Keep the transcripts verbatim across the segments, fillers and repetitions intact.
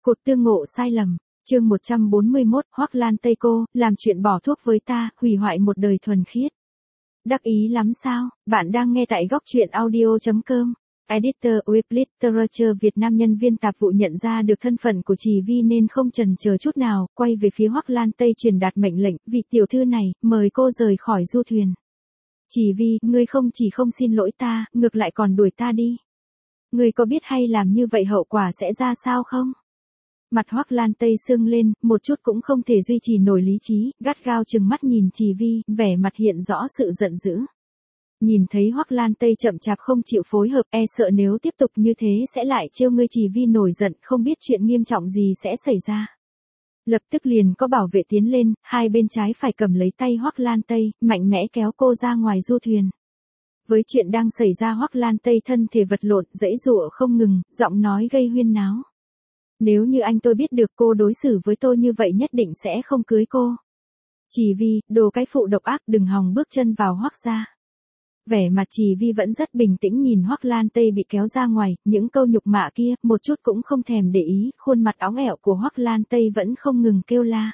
Cột tương ngộ sai lầm, chương một trăm bốn mươi mốt, Hoắc Lan Tây cô, làm chuyện bỏ thuốc với ta, hủy hoại một đời thuần khiết. Đắc ý lắm sao, bạn đang nghe tại góc truyện audio chấm com. Editor Web Literature Việt Nam. Nhân viên tạp vụ nhận ra được thân phận của Trì Vi nên không chần chờ chút nào, quay về phía Hoắc Lan Tây truyền đạt mệnh lệnh, vị tiểu thư này, mời cô rời khỏi du thuyền. Trì Vi, ngươi không chỉ không xin lỗi ta, ngược lại còn đuổi ta đi. Ngươi có biết hay làm như vậy hậu quả sẽ ra sao không? Mặt Hoắc Lan Tây sưng lên, một chút cũng không thể duy trì nổi lý trí, gắt gao trừng mắt nhìn Trì Vi, vẻ mặt hiện rõ sự giận dữ. Nhìn thấy Hoắc Lan Tây chậm chạp không chịu phối hợp, e sợ nếu tiếp tục như thế sẽ lại trêu ngươi. Trì Vi nổi giận, không biết chuyện nghiêm trọng gì sẽ xảy ra. Lập tức liền có bảo vệ tiến lên, hai bên trái phải cầm lấy tay Hoắc Lan Tây, mạnh mẽ kéo cô ra ngoài du thuyền. Với chuyện đang xảy ra, Hoắc Lan Tây thân thể vật lộn, giãy giụa không ngừng, giọng nói gây huyên náo. Nếu như anh tôi biết được cô đối xử với tôi như vậy nhất định sẽ không cưới cô. Trì Vi, đồ cái phụ độc ác, đừng hòng bước chân vào Hoắc gia. Vẻ mặt Trì Vi vẫn rất bình tĩnh nhìn Hoắc Lan Tây bị kéo ra ngoài, những câu nhục mạ kia, một chút cũng không thèm để ý, khuôn mặt óng ẻo của Hoắc Lan Tây vẫn không ngừng kêu la.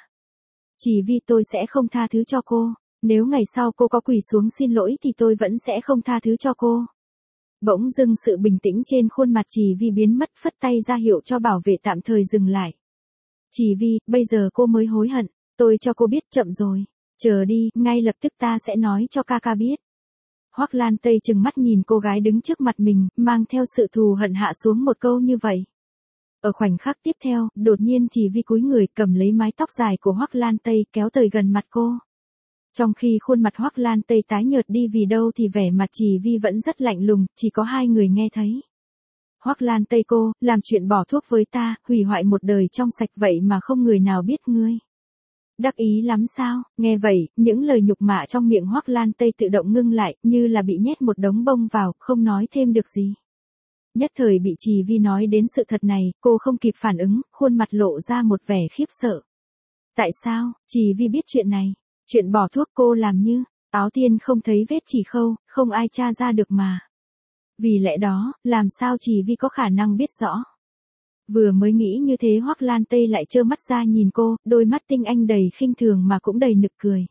Trì Vi, tôi sẽ không tha thứ cho cô, nếu ngày sau cô có quỳ xuống xin lỗi thì tôi vẫn sẽ không tha thứ cho cô. Bỗng dưng sự bình tĩnh trên khuôn mặt Trì Vi biến mất, phất tay ra hiệu cho bảo vệ tạm thời dừng lại. Trì Vi, bây giờ cô mới hối hận, tôi cho cô biết chậm rồi, chờ đi, ngay lập tức ta sẽ nói cho ca ca biết. Hoắc Lan Tây trừng mắt nhìn cô gái đứng trước mặt mình, mang theo sự thù hận hạ xuống một câu như vậy. Ở khoảnh khắc tiếp theo, đột nhiên Trì Vi cúi người cầm lấy mái tóc dài của Hoắc Lan Tây kéo tới gần mặt cô. Trong khi khuôn mặt Hoắc Lan Tây tái nhợt đi vì đâu thì vẻ mặt Trì Vi vẫn rất lạnh lùng, chỉ có hai người nghe thấy. Hoắc Lan Tây cô, làm chuyện bỏ thuốc với ta, hủy hoại một đời trong sạch vậy mà không người nào biết ngươi. Đắc ý lắm sao? Nghe vậy, những lời nhục mạ trong miệng Hoắc Lan Tây tự động ngưng lại, như là bị nhét một đống bông vào, không nói thêm được gì. Nhất thời bị Trì Vi nói đến sự thật này, cô không kịp phản ứng, khuôn mặt lộ ra một vẻ khiếp sợ. Tại sao? Trì Vi biết chuyện này. Chuyện bỏ thuốc cô làm như, áo tiên không thấy vết chỉ khâu, không ai tra ra được mà. Vì lẽ đó, làm sao Trì Vi có khả năng biết rõ? Vừa mới nghĩ như thế Hoắc Lan Tây lại trơ mắt ra nhìn cô, đôi mắt tinh anh đầy khinh thường mà cũng đầy nực cười.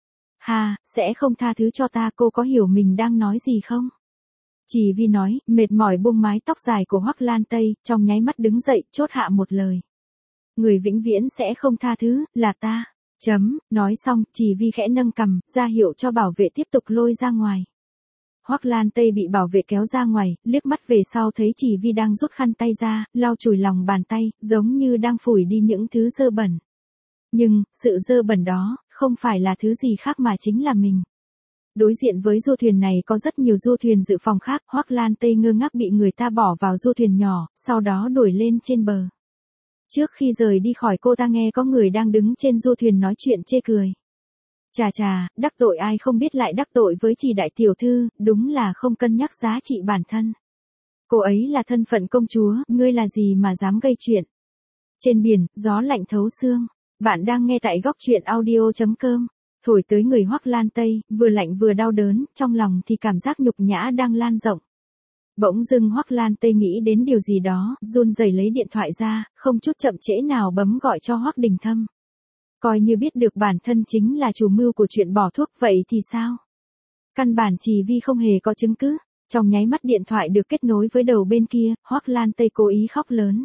Ha, sẽ không tha thứ cho ta, cô có hiểu mình đang nói gì không? Trì Vi nói, mệt mỏi buông mái tóc dài của Hoắc Lan Tây, trong nháy mắt đứng dậy, chốt hạ một lời. Người vĩnh viễn sẽ không tha thứ, là ta. Chấm, nói xong, Trì Vi khẽ nâng cằm, ra hiệu cho bảo vệ tiếp tục lôi ra ngoài. Hoắc Lan Tây bị bảo vệ kéo ra ngoài, liếc mắt về sau thấy Trì Vi đang rút khăn tay ra, lau chùi lòng bàn tay, giống như đang phủi đi những thứ dơ bẩn. Nhưng, sự dơ bẩn đó, không phải là thứ gì khác mà chính là mình. Đối diện với du thuyền này có rất nhiều du thuyền dự phòng khác, Hoắc Lan Tây ngơ ngác bị người ta bỏ vào du thuyền nhỏ, sau đó đuổi lên trên bờ. Trước khi rời đi khỏi cô ta nghe có người đang đứng trên du thuyền nói chuyện chê cười. Chà chà, đắc tội ai không biết lại đắc tội với Trì đại tiểu thư, đúng là không cân nhắc giá trị bản thân. Cô ấy là thân phận công chúa, ngươi là gì mà dám gây chuyện. Trên biển, gió lạnh thấu xương. Bạn đang nghe tại góc truyện audio chấm com. Thổi tới người Hoắc Lan Tây, vừa lạnh vừa đau đớn, trong lòng thì cảm giác nhục nhã đang lan rộng. Bỗng dưng Hoắc Lan Tây nghĩ đến điều gì đó, run rẩy lấy điện thoại ra, không chút chậm trễ nào bấm gọi cho Hoắc Đình Thâm. Coi như biết được bản thân chính là chủ mưu của chuyện bỏ thuốc vậy thì sao? Căn bản Trì Vi không hề có chứng cứ. Trong nháy mắt điện thoại được kết nối với đầu bên kia, Hoắc Lan Tây cố ý khóc lớn.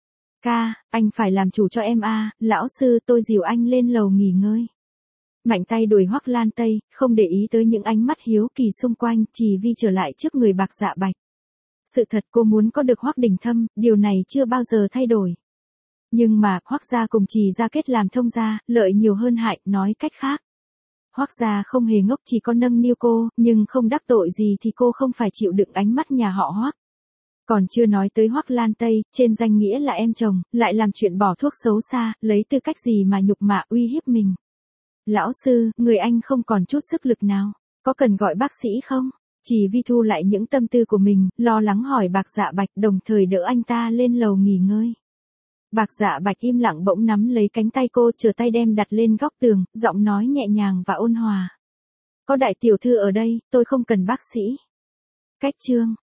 Ca, anh phải làm chủ cho em a, lão sư tôi dìu anh lên lầu nghỉ ngơi. Mạnh tay đuổi Hoắc Lan Tây, không để ý tới những ánh mắt hiếu kỳ xung quanh, Trì Vi trở lại trước người Bạc Dạ Bạch. Sự thật cô muốn có được Hoắc Đình Thâm, điều này chưa bao giờ thay đổi. Nhưng mà, Hoắc gia cùng Trì gia kết làm thông gia, lợi nhiều hơn hại, nói cách khác. Hoắc gia không hề ngốc, chỉ có nâng niu cô, nhưng không đắc tội gì thì cô không phải chịu đựng ánh mắt nhà họ Hoắc. Còn chưa nói tới Hoắc Lan Tây, trên danh nghĩa là em chồng, lại làm chuyện bỏ thuốc xấu xa, lấy tư cách gì mà nhục mạ uy hiếp mình. Lão sư, người anh không còn chút sức lực nào, có cần gọi bác sĩ không? Trì Vi thu lại những tâm tư của mình, lo lắng hỏi Bạc Dạ Bạch, đồng thời đỡ anh ta lên lầu nghỉ ngơi. Bạc Dạ Bạch im lặng bỗng nắm lấy cánh tay cô, trở tay đem đặt lên góc tường, giọng nói nhẹ nhàng và ôn hòa. Có đại tiểu thư ở đây, tôi không cần bác sĩ. Cách chương